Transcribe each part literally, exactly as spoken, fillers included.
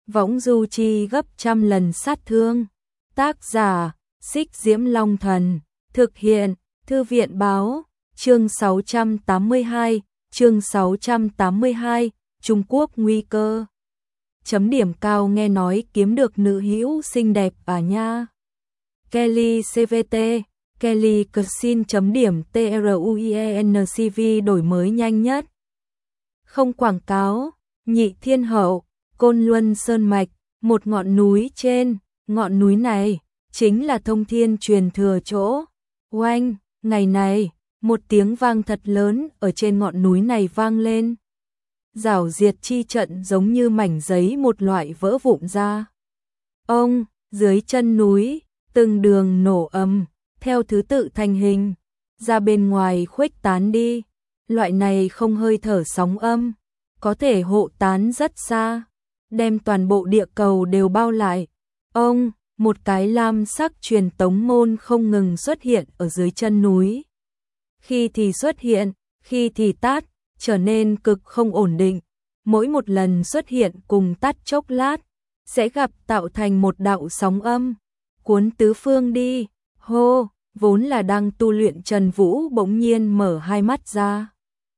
võng du chi gấp trăm lần sát thương. Tác giả, Xích Diễm Long Thần, thực hiện, Thư viện Báo, chương sáu trăm tám mươi hai, chương sáu trăm tám mươi hai, Trung Quốc nguy cơ. Chấm điểm cao nghe nói kiếm được nữ hữu xinh đẹp à nha. Kelly xê vê tê, Kelly Cuisine chấm điểm truienCV đổi mới nhanh nhất. Không quảng cáo, Nhị Thiên Hậu, Côn Luân Sơn Mạch, một ngọn núi trên, ngọn núi này chính là Thông Thiên truyền thừa chỗ. Oanh, ngày này, một tiếng vang thật lớn ở trên ngọn núi này vang lên. Rảo diệt chi trận giống như mảnh giấy một loại vỡ vụn ra. Ông, dưới chân núi, từng đường nổ ầm, theo thứ tự thành hình, ra bên ngoài khuếch tán đi. Loại này không hơi thở sóng âm, có thể hộ tán rất xa, đem toàn bộ địa cầu đều bao lại. Ông, một cái lam sắc truyền tống môn không ngừng xuất hiện ở dưới chân núi. Khi thì xuất hiện, khi thì tát, trở nên cực không ổn định. Mỗi một lần xuất hiện cùng tắt chốc lát, sẽ gặp tạo thành một đạo sóng âm, cuốn tứ phương đi. Hô, vốn là đang tu luyện Trần Vũ bỗng nhiên mở hai mắt ra.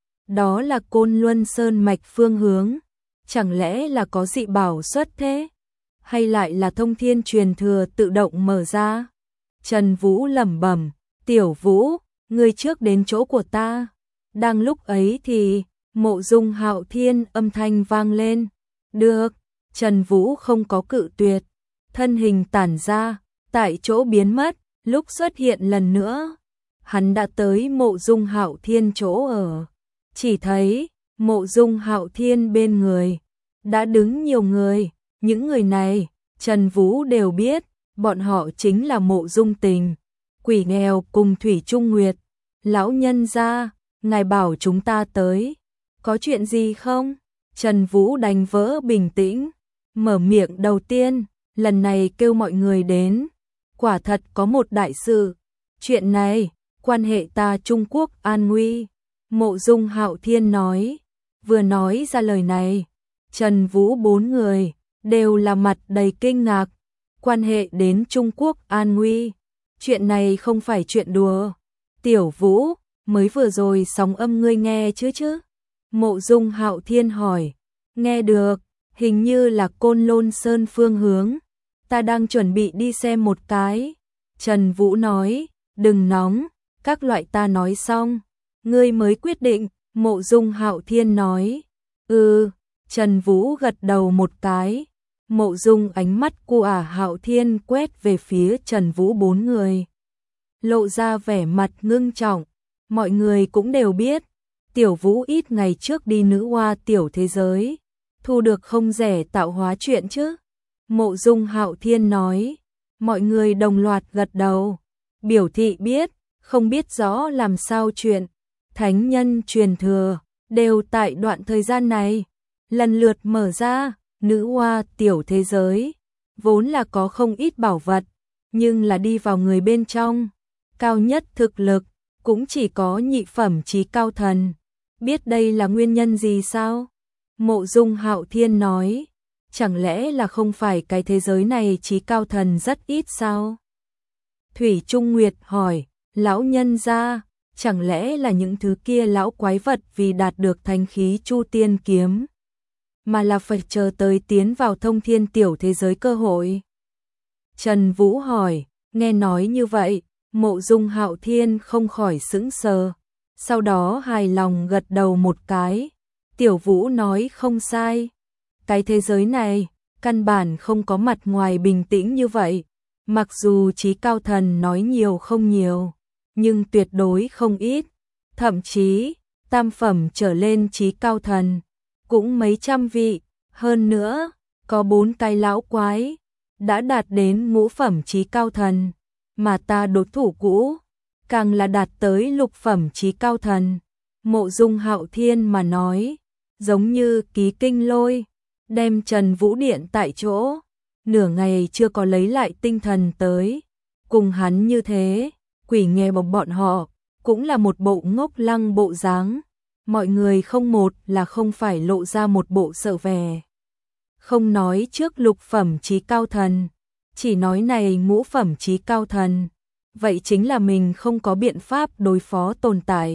Đó là Côn Luân Sơn Mạch phương hướng. Chẳng lẽ là có dị bảo xuất thế? Hay lại là Thông Thiên truyền thừa tự động mở ra? Trần Vũ lẩm bẩm, Tiểu Vũ, ngươi trước đến chỗ của ta. Đang lúc ấy thì Mộ Dung Hạo Thiên âm thanh vang lên. Được, Trần Vũ không có cự tuyệt, thân hình tản ra, tại chỗ biến mất, lúc xuất hiện lần nữa, hắn đã tới Mộ Dung Hạo Thiên chỗ ở. Chỉ thấy, Mộ Dung Hạo Thiên bên người đã đứng nhiều người, những người này, Trần Vũ đều biết, bọn họ chính là Mộ Dung Tình, Quỷ Nghèo cùng Thủy Trung Nguyệt. Lão nhân gia, ngài bảo chúng ta tới, có chuyện gì không? Trần Vũ đánh vỡ bình tĩnh, mở miệng đầu tiên, lần này kêu mọi người đến, quả thật có một đại sự. Chuyện này, quan hệ ta Trung Quốc an nguy. Mộ Dung Hạo Thiên nói, vừa nói ra lời này, Trần Vũ bốn người đều là mặt đầy kinh ngạc. Quan hệ đến Trung Quốc an nguy, chuyện này không phải chuyện đùa. Tiểu Vũ, mới vừa rồi sóng âm ngươi nghe chứ chứ? Mộ Dung Hạo Thiên hỏi. Nghe được, hình như là Côn Lôn Sơn phương hướng. Ta đang chuẩn bị đi xem một cái. Trần Vũ nói, đừng nóng, các loại ta nói xong, ngươi mới quyết định. Mộ Dung Hạo Thiên nói, ừ. Trần Vũ gật đầu một cái. Mộ Dung ánh mắt của ả Hạo Thiên quét về phía Trần Vũ bốn người, lộ ra vẻ mặt ngưng trọng. Mọi người cũng đều biết, Tiểu Vũ ít ngày trước đi nữ hoa tiểu thế giới, thu được không rẻ tạo hóa chuyện chứ. Mộ Dung Hạo Thiên nói, mọi người đồng loạt gật đầu, biểu thị biết, không biết rõ làm sao chuyện. Thánh nhân truyền thừa, đều tại đoạn thời gian này, lần lượt mở ra, nữ hoa tiểu thế giới, vốn là có không ít bảo vật, nhưng là đi vào người bên trong, cao nhất thực lực, cũng chỉ có nhị phẩm chí cao thần. Biết đây là nguyên nhân gì sao? Mộ Dung Hạo Thiên nói, chẳng lẽ là không phải cái thế giới này chí cao thần rất ít sao? Thủy Trung Nguyệt hỏi, lão nhân gia, chẳng lẽ là những thứ kia lão quái vật vì đạt được thánh khí Chu Tiên kiếm, mà là phải chờ tới tiến vào Thông Thiên tiểu thế giới cơ hội? Trần Vũ hỏi, nghe nói như vậy, Mộ Dung Hạo Thiên không khỏi sững sờ, sau đó hài lòng gật đầu một cái. Tiểu Vũ nói không sai, cái thế giới này, căn bản không có mặt ngoài bình tĩnh như vậy, mặc dù chí cao thần nói nhiều không nhiều, nhưng tuyệt đối không ít, thậm chí, tam phẩm trở lên chí cao thần, cũng mấy trăm vị, hơn nữa, có bốn cái lão quái, đã đạt đến ngũ phẩm chí cao thần, mà ta đối thủ cũ, càng là đạt tới lục phẩm chí cao thần. Mộ Dung Hạo Thiên mà nói, giống như ký kinh lôi, đem Trần Vũ điện tại chỗ, nửa ngày chưa có lấy lại tinh thần tới. Cùng hắn như thế, Quỷ Nghèo bọc bọn họ, cũng là một bộ ngốc lăng bộ dáng. Mọi người không một là không phải lộ ra một bộ sợ vẻ. không nói trước lục phẩm chí cao thần, chỉ nói này ngũ phẩm chí cao thần, vậy chính là mình không có biện pháp đối phó tồn tại.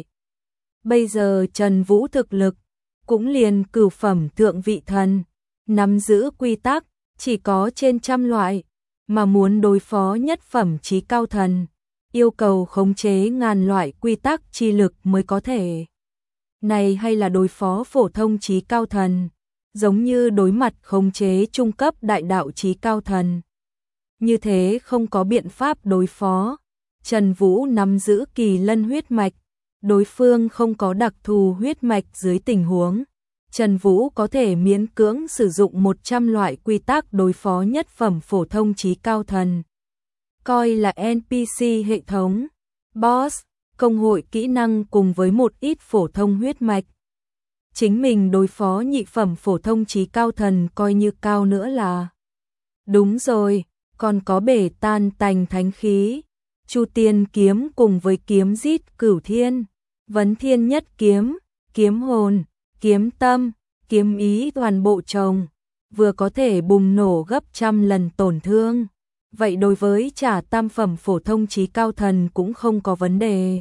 Bây giờ Trần Vũ thực lực cũng liền cửu phẩm thượng vị thần, nắm giữ quy tắc chỉ có trên trăm loại, mà muốn đối phó nhất phẩm chí cao thần, yêu cầu khống chế ngàn loại quy tắc chi lực mới có thể. Này hay là đối phó phổ thông chí cao thần, giống như đối mặt khống chế trung cấp đại đạo chí cao thần. Như thế không có biện pháp đối phó. Trần Vũ nắm giữ kỳ lân huyết mạch, đối phương không có đặc thù huyết mạch dưới tình huống. Trần Vũ có thể miễn cưỡng sử dụng một trăm loại quy tắc đối phó nhất phẩm phổ thông chí cao thần. Coi là en pê xê hệ thống, boss, công hội kỹ năng cùng với một ít phổ thông huyết mạch. Chính mình đối phó nhị phẩm phổ thông chí cao thần coi như cao nữa là. Đúng rồi, còn có bể tan tành thánh khí, Chu Tiên kiếm cùng với kiếm giết cửu thiên, vấn thiên nhất kiếm, kiếm hồn, kiếm tâm, kiếm ý toàn bộ chồng, vừa có thể bùng nổ gấp trăm lần tổn thương. Vậy đối với trả tam phẩm phổ thông chí cao thần cũng không có vấn đề.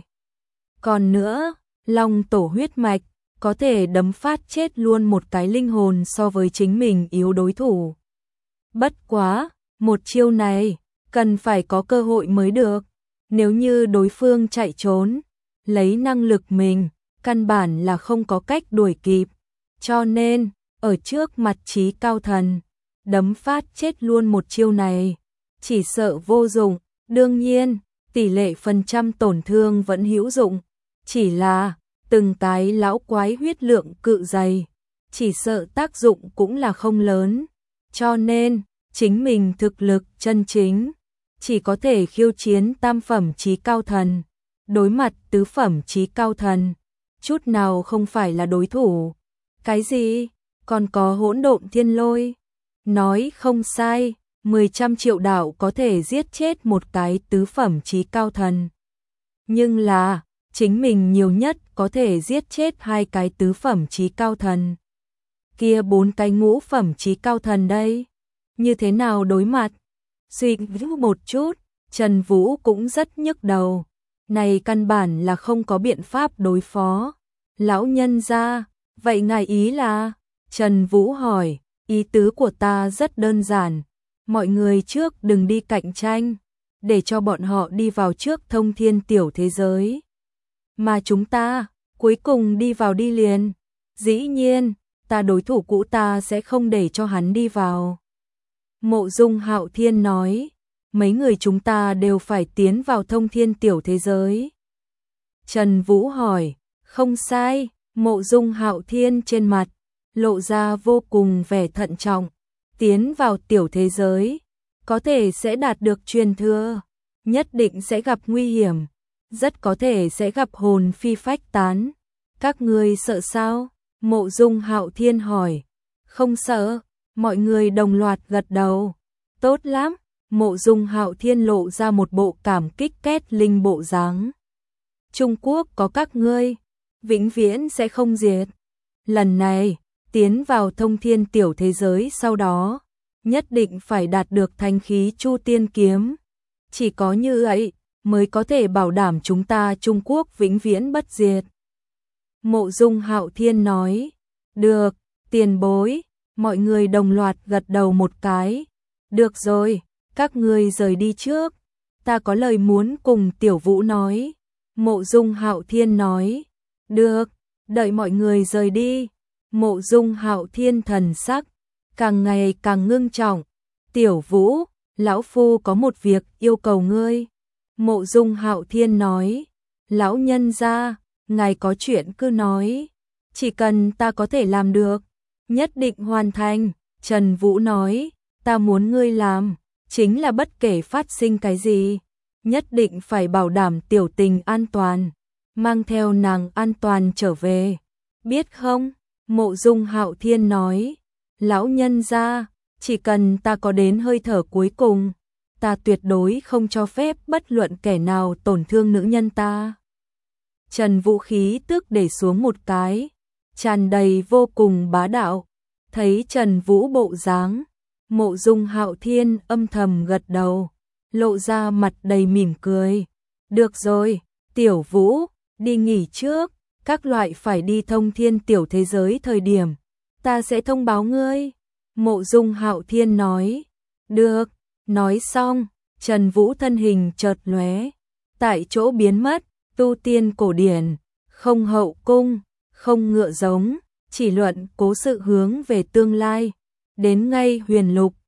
Còn nữa, Long tổ huyết mạch, có thể đấm phát chết luôn một cái linh hồn so với chính mình yếu đối thủ. Bất quá, một chiêu này, cần phải có cơ hội mới được. Nếu như đối phương chạy trốn, lấy năng lực mình, căn bản là không có cách đuổi kịp. Cho nên, ở trước mặt chí cao thần, đấm phát chết luôn một chiêu này, chỉ sợ vô dụng. Đương nhiên, tỷ lệ phần trăm tổn thương vẫn hữu dụng, chỉ là từng cái lão quái huyết lượng cự dày, chỉ sợ tác dụng cũng là không lớn. Cho nên, chính mình thực lực chân chính chỉ có thể khiêu chiến tam phẩm chí cao thần, đối mặt tứ phẩm chí cao thần, chút nào không phải là đối thủ. Cái gì? Còn có hỗn độn thiên lôi? Nói không sai, mười trăm triệu đạo có thể giết chết một cái tứ phẩm chí cao thần. Nhưng là, chính mình nhiều nhất có thể giết chết hai cái tứ phẩm chí cao thần. Kia bốn cái ngũ phẩm chí cao thần đây, như thế nào đối mặt? Suy nghĩ một chút, Trần Vũ cũng rất nhức đầu. Này căn bản là không có biện pháp đối phó. Lão nhân gia, vậy ngài ý là? Trần Vũ hỏi, ý tứ của ta rất đơn giản. Mọi người trước đừng đi cạnh tranh, để cho bọn họ đi vào trước thông thiên tiểu thế giới. Mà chúng ta, cuối cùng đi vào đi liền. Dĩ nhiên, ta đối thủ cũ ta sẽ không để cho hắn đi vào. Mộ Dung Hạo Thiên nói, mấy người chúng ta đều phải tiến vào thông thiên tiểu thế giới. Trần Vũ hỏi, không sai. Mộ Dung Hạo Thiên trên mặt lộ ra vô cùng vẻ thận trọng. Tiến vào tiểu thế giới, có thể sẽ đạt được truyền thừa, nhất định sẽ gặp nguy hiểm, rất có thể sẽ gặp hồn phi phách tán. Các ngươi sợ sao? Mộ Dung Hạo Thiên hỏi. Không sợ. Mọi người đồng loạt gật đầu. Tốt lắm. Mộ Dung Hạo Thiên lộ ra một bộ cảm kích két linh bộ dáng. Trung Quốc có các ngươi, vĩnh viễn sẽ không diệt. Lần này, tiến vào thông thiên tiểu thế giới sau đó, nhất định phải đạt được thanh khí Chu Tiên kiếm. Chỉ có như vậy, mới có thể bảo đảm chúng ta Trung Quốc vĩnh viễn bất diệt. Mộ Dung Hạo Thiên nói, được, tiền bối. Mọi người đồng loạt gật đầu một cái. Được rồi, các ngươi rời đi trước. Ta có lời muốn cùng Tiểu Vũ nói. Mộ Dung Hạo Thiên nói. Được, đợi mọi người rời đi. Mộ Dung Hạo Thiên thần sắc càng ngày càng ngưng trọng. Tiểu Vũ, lão phu có một việc yêu cầu ngươi. Mộ Dung Hạo Thiên nói. Lão nhân gia, ngài có chuyện cứ nói. Chỉ cần ta có thể làm được, nhất định hoàn thành. Trần Vũ nói, ta muốn ngươi làm, chính là bất kể phát sinh cái gì, nhất định phải bảo đảm tiểu tình an toàn, mang theo nàng an toàn trở về. Biết không? Mộ Dung Hạo Thiên nói, lão nhân gia, chỉ cần ta có đến hơi thở cuối cùng, ta tuyệt đối không cho phép bất luận kẻ nào tổn thương nữ nhân ta. Trần Vũ khí tức để xuống một cái, tràn đầy vô cùng bá đạo. Thấy Trần Vũ bộ dáng, Mộ Dung Hạo Thiên âm thầm gật đầu, lộ ra mặt đầy mỉm cười. Được rồi, Tiểu Vũ, đi nghỉ trước, các loại phải đi thông thiên tiểu thế giới thời điểm, ta sẽ thông báo ngươi. Mộ Dung Hạo Thiên nói. Được, nói xong, Trần Vũ thân hình chợt lóe, tại chỗ biến mất. Tu tiên cổ điển, không hậu cung, không ngựa giống, chỉ luận cố sự hướng về tương lai. Đến ngay huyền lục,